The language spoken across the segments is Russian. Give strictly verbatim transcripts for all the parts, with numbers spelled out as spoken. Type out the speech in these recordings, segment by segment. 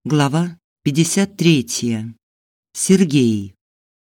Глава пятьдесят третья. Сергей.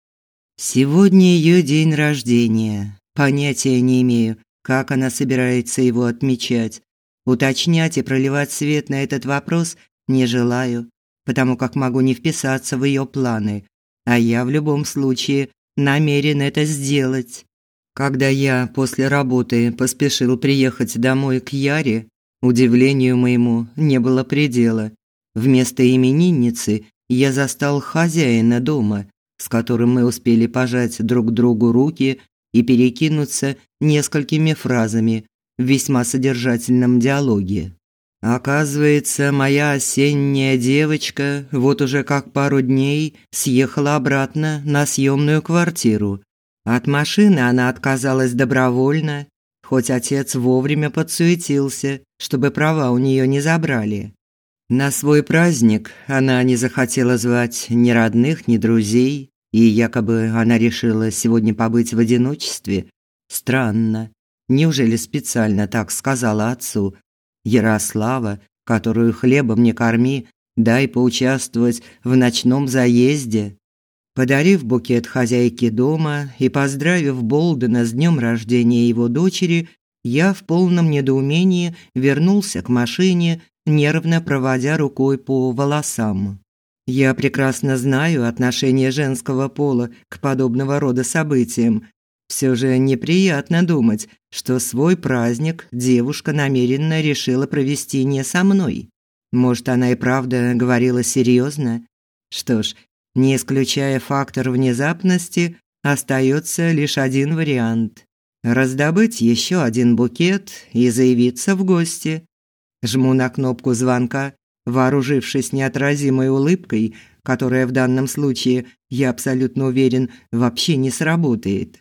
Сегодня ее день рождения. Понятия не имею, как она собирается его отмечать. Уточнять и проливать свет на этот вопрос не желаю, потому как могу не вписаться в ее планы, а я в любом случае намерен это сделать. Когда я после работы поспешил приехать домой к Яре, удивлению моему не было предела. Вместо именинницы я застал хозяина дома, с которым мы успели пожать друг другу руки и перекинуться несколькими фразами в весьма содержательном диалоге. Оказывается, моя осенняя девочка вот уже как пару дней съехала обратно на съемную квартиру. От машины она отказалась добровольно, хоть отец вовремя подсуетился, чтобы права у нее не забрали. На свой праздник она не захотела звать ни родных, ни друзей, и якобы она решила сегодня побыть в одиночестве. Странно. Неужели специально так сказала отцу? Ярослава, которую хлебом не корми, дай поучаствовать в ночном заезде. Подарив букет хозяйке дома и поздравив Болдена с днем рождения его дочери, я в полном недоумении вернулся к машине, нервно проводя рукой по волосам. Я прекрасно знаю отношение женского пола к подобного рода событиям. Все же неприятно думать, что свой праздник девушка намеренно решила провести не со мной. Может, она и правда говорила серьезно? Что ж, не исключая фактор внезапности, остается лишь один вариант – раздобыть еще один букет и заявиться в гости. Жму на кнопку звонка, вооружившись неотразимой улыбкой, которая в данном случае, я абсолютно уверен, вообще не сработает.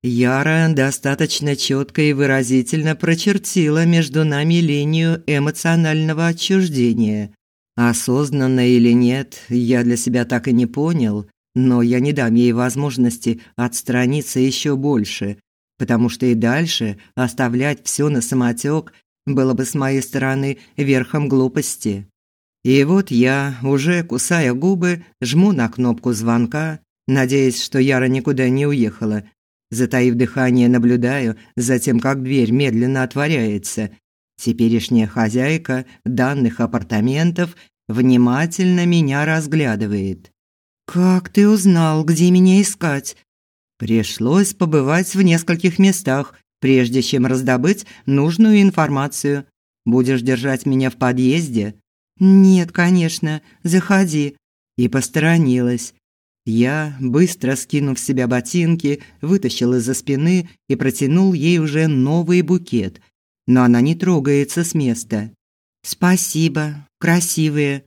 Яра достаточно четко и выразительно прочертила между нами линию эмоционального отчуждения. Осознанно или нет, я для себя так и не понял, но я не дам ей возможности отстраниться еще больше, потому что и дальше оставлять все на самотек было бы с моей стороны верхом глупости. И вот я, уже кусая губы, жму на кнопку звонка, надеясь, что Яра никуда не уехала. Затаив дыхание, наблюдаю за тем, как дверь медленно отворяется. Теперешняя хозяйка данных апартаментов внимательно меня разглядывает. «Как ты узнал, где меня искать?» Пришлось побывать в нескольких местах, прежде чем раздобыть нужную информацию. Будешь держать меня в подъезде? Нет, конечно, заходи. И посторонилась. Я, быстро скинув с себя ботинки, вытащил из-за спины и протянул ей уже новый букет. Но она не трогается с места. Спасибо, красивые.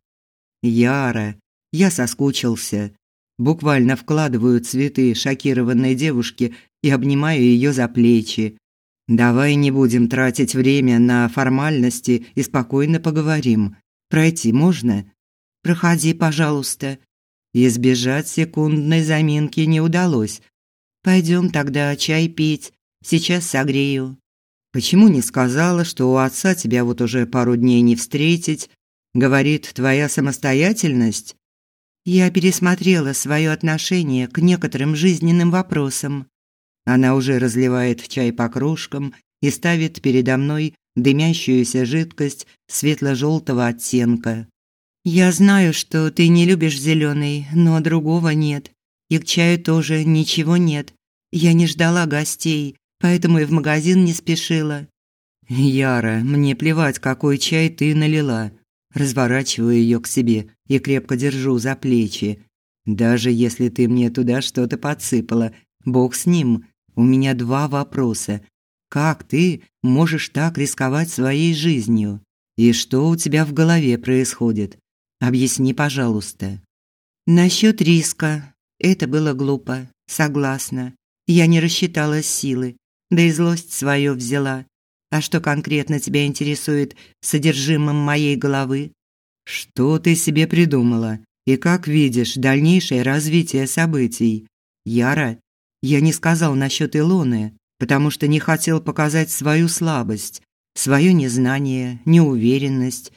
Яра, я соскучился. Буквально вкладываю цветы шокированной девушке и обнимаю ее за плечи. Давай не будем тратить время на формальности и спокойно поговорим. Пройти можно? Проходи, пожалуйста. Избежать секундной заминки не удалось. Пойдем тогда чай пить. Сейчас согрею. Почему не сказала, что у отца тебя вот уже пару дней не встретить? Говорит, твоя самостоятельность? Я пересмотрела свое отношение к некоторым жизненным вопросам. Она уже разливает чай по кружкам и ставит передо мной дымящуюся жидкость светло-желтого оттенка. «Я знаю, что ты не любишь зеленый, но другого нет. И к чаю тоже ничего нет. Я не ждала гостей, поэтому и в магазин не спешила». «Яра, мне плевать, какой чай ты налила». Разворачиваю ее к себе и крепко держу за плечи. «Даже если ты мне туда что-то подсыпала, бог с ним. У меня два вопроса. Как ты можешь так рисковать своей жизнью? И что у тебя в голове происходит? Объясни, пожалуйста». Насчет риска. Это было глупо. Согласна. Я не рассчитала силы. Да и злость свою взяла. А что конкретно тебя интересует содержимым моей головы? Что ты себе придумала? И как видишь дальнейшее развитие событий? Яра, я не сказал насчет Илоны, потому что не хотел показать свою слабость, свое незнание, неуверенность.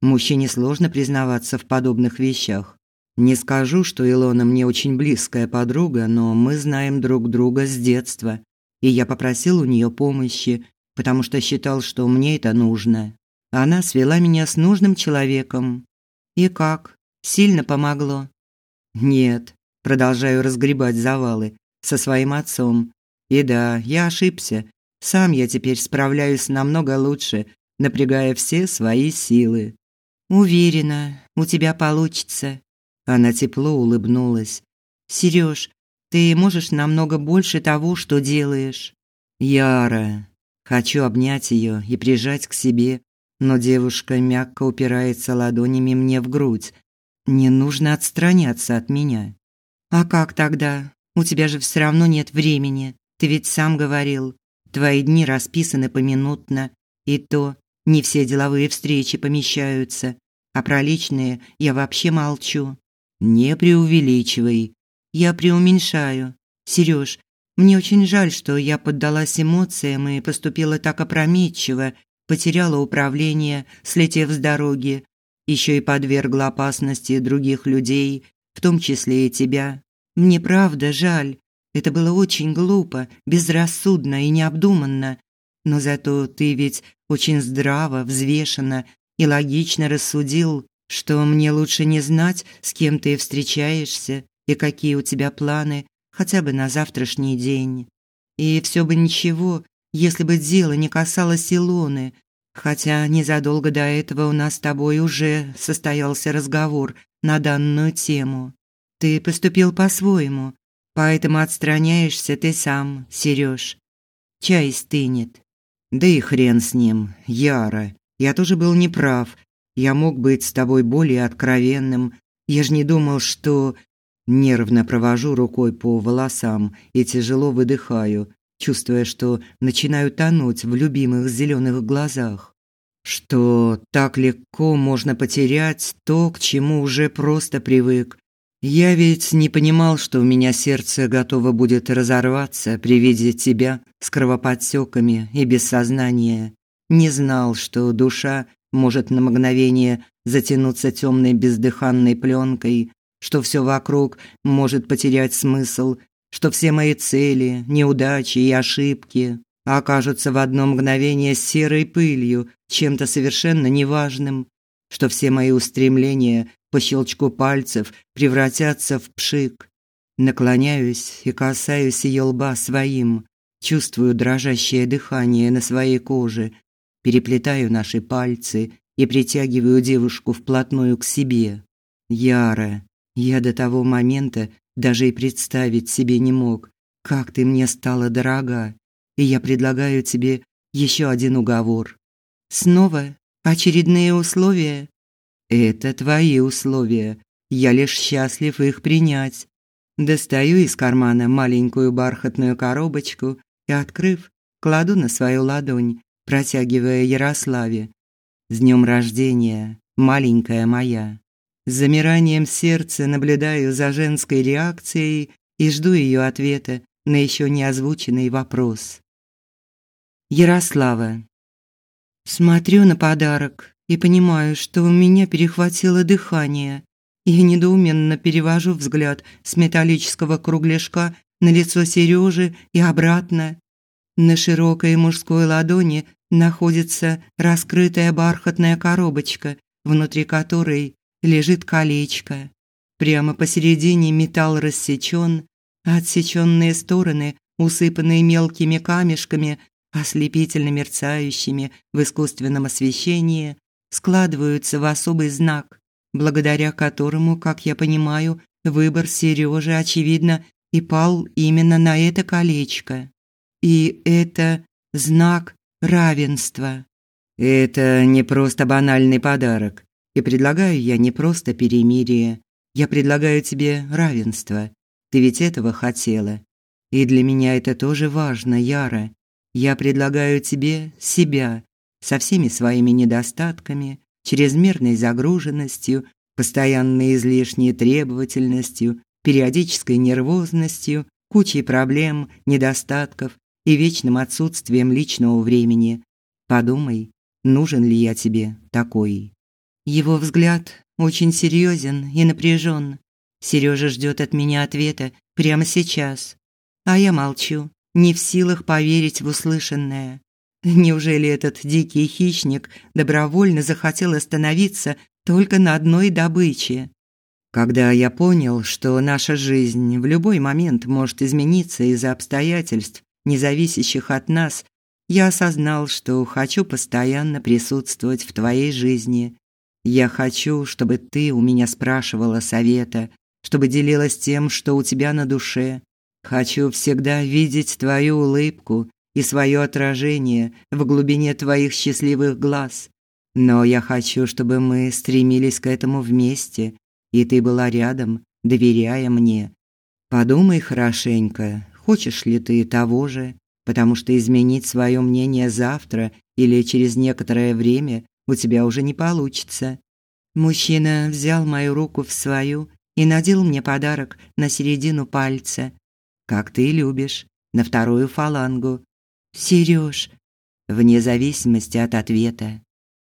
Мужчине сложно признаваться в подобных вещах. Не скажу, что Илона мне очень близкая подруга, но мы знаем друг друга с детства. И я попросил у нее помощи, потому что считал, что мне это нужно. Она свела меня с нужным человеком. И как? Сильно помогло? Нет. Продолжаю разгребать завалы со своим отцом. И да, я ошибся. Сам я теперь справляюсь намного лучше, напрягая все свои силы. Уверена, у тебя получится. Она тепло улыбнулась. Серёж, ты можешь намного больше того, что делаешь. Яра. Хочу обнять её и прижать к себе, но девушка мягко упирается ладонями мне в грудь. Не нужно отстраняться от меня. А как тогда? У тебя же всё равно нет времени. Ты ведь сам говорил, твои дни расписаны поминутно, и то не все деловые встречи помещаются, а про личные я вообще молчу. Не преувеличивай. Я преуменьшаю. Серёж, мне очень жаль, что я поддалась эмоциям и поступила так опрометчиво, потеряла управление, слетев с дороги, ещё и подвергла опасности других людей, в том числе и тебя. Мне правда жаль. Это было очень глупо, безрассудно и необдуманно. Но зато ты ведь очень здраво, взвешенно и логично рассудил, что мне лучше не знать, с кем ты встречаешься и какие у тебя планы хотя бы на завтрашний день. И все бы ничего, если бы дело не касалось Илоны, хотя незадолго до этого у нас с тобой уже состоялся разговор на данную тему. Ты поступил по-своему, поэтому отстраняешься ты сам, Серёж. Чай стынет. Да и хрен с ним, Яра. Я тоже был неправ. Я мог быть с тобой более откровенным. Я ж не думал, что... Нервно провожу рукой по волосам и тяжело выдыхаю, чувствуя, что начинаю тонуть в любимых зеленых глазах. Что так легко можно потерять то, к чему уже просто привык. Я ведь не понимал, что у меня сердце готово будет разорваться при виде тебя с кровоподтёками и без сознания. Не знал, что душа может на мгновение затянуться темной бездыханной пленкой, что все вокруг может потерять смысл, что все мои цели, неудачи и ошибки окажутся в одно мгновение серой пылью, чем-то совершенно неважным, что все мои устремления по щелчку пальцев превратятся в пшик. Наклоняюсь и касаюсь ее лба своим, чувствую дрожащее дыхание на своей коже, переплетаю наши пальцы и притягиваю девушку вплотную к себе. Яра, я до того момента даже и представить себе не мог, как ты мне стала дорога. И я предлагаю тебе еще один уговор. Снова очередные условия? Это твои условия. Я лишь счастлив их принять. Достаю из кармана маленькую бархатную коробочку и, открыв, кладу на свою ладонь, протягивая Ярославе. С днем рождения, маленькая моя. С замиранием сердца наблюдаю за женской реакцией и жду ее ответа на еще не озвученный вопрос. Ярослава. Смотрю на подарок и понимаю, что у меня перехватило дыхание. Я недоуменно перевожу взгляд с металлического кругляшка на лицо Сережи и обратно. На широкой мужской ладони находится раскрытая бархатная коробочка, внутри которой лежит колечко. Прямо посередине металл рассечен, а отсеченные стороны, усыпанные мелкими камешками, ослепительно мерцающими в искусственном освещении, складываются в особый знак, благодаря которому, как я понимаю, выбор Сережи, очевидно, и пал именно на это колечко. И это знак равенства. Это не просто банальный подарок. И предлагаю я не просто перемирие. Я предлагаю тебе равенство. Ты ведь этого хотела. И для меня это тоже важно, Яра. Я предлагаю тебе себя со всеми своими недостатками, чрезмерной загруженностью, постоянной излишней требовательностью, периодической нервозностью, кучей проблем, недостатков и вечным отсутствием личного времени. Подумай, нужен ли я тебе такой? Его взгляд очень серьезен и напряжен. Сережа ждет от меня ответа прямо сейчас. А я молчу, не в силах поверить в услышанное. Неужели этот дикий хищник добровольно захотел остановиться только на одной добыче? Когда я понял, что наша жизнь в любой момент может измениться из-за обстоятельств, не зависящих от нас, я осознал, что хочу постоянно присутствовать в твоей жизни. Я хочу, чтобы ты у меня спрашивала совета, чтобы делилась тем, что у тебя на душе. Хочу всегда видеть твою улыбку и свое отражение в глубине твоих счастливых глаз. Но я хочу, чтобы мы стремились к этому вместе, и ты была рядом, доверяя мне. Подумай хорошенько, хочешь ли ты того же, потому что изменить свое мнение завтра или через некоторое время у тебя уже не получится. Мужчина взял мою руку в свою и надел мне подарок на середину пальца. Как ты любишь, на вторую фалангу. Серёж, вне зависимости от ответа.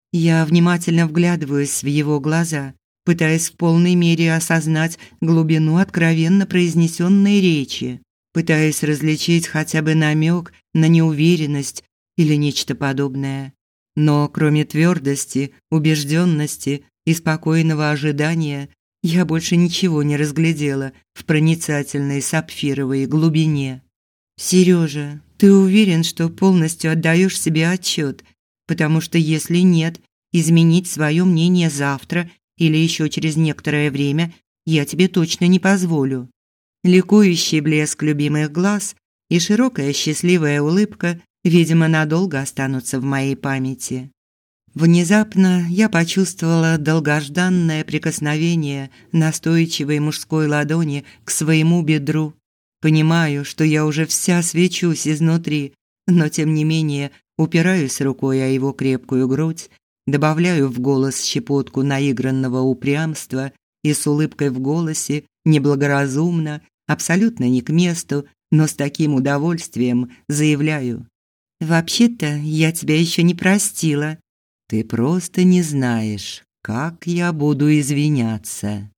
Я внимательно вглядываюсь в его глаза, пытаясь в полной мере осознать глубину откровенно произнесенной речи, пытаясь различить хотя бы намек на неуверенность или нечто подобное. Но кроме твердости, убежденности и спокойного ожидания, я больше ничего не разглядела в проницательной сапфировой глубине. Сережа, ты уверен, что полностью отдаешь себе отчет? Потому что если нет, изменить свое мнение завтра или еще через некоторое время я тебе точно не позволю. Ликующий блеск любимых глаз и широкая счастливая улыбка, видимо, надолго останутся в моей памяти. Внезапно я почувствовала долгожданное прикосновение настойчивой мужской ладони к своему бедру. Понимаю, что я уже вся свечусь изнутри, но тем не менее упираюсь рукой о его крепкую грудь, добавляю в голос щепотку наигранного упрямства и с улыбкой в голосе, неблагоразумно, абсолютно не к месту, но с таким удовольствием заявляю: «Вообще-то я тебя еще не простила». Ты просто не знаешь, как я буду извиняться.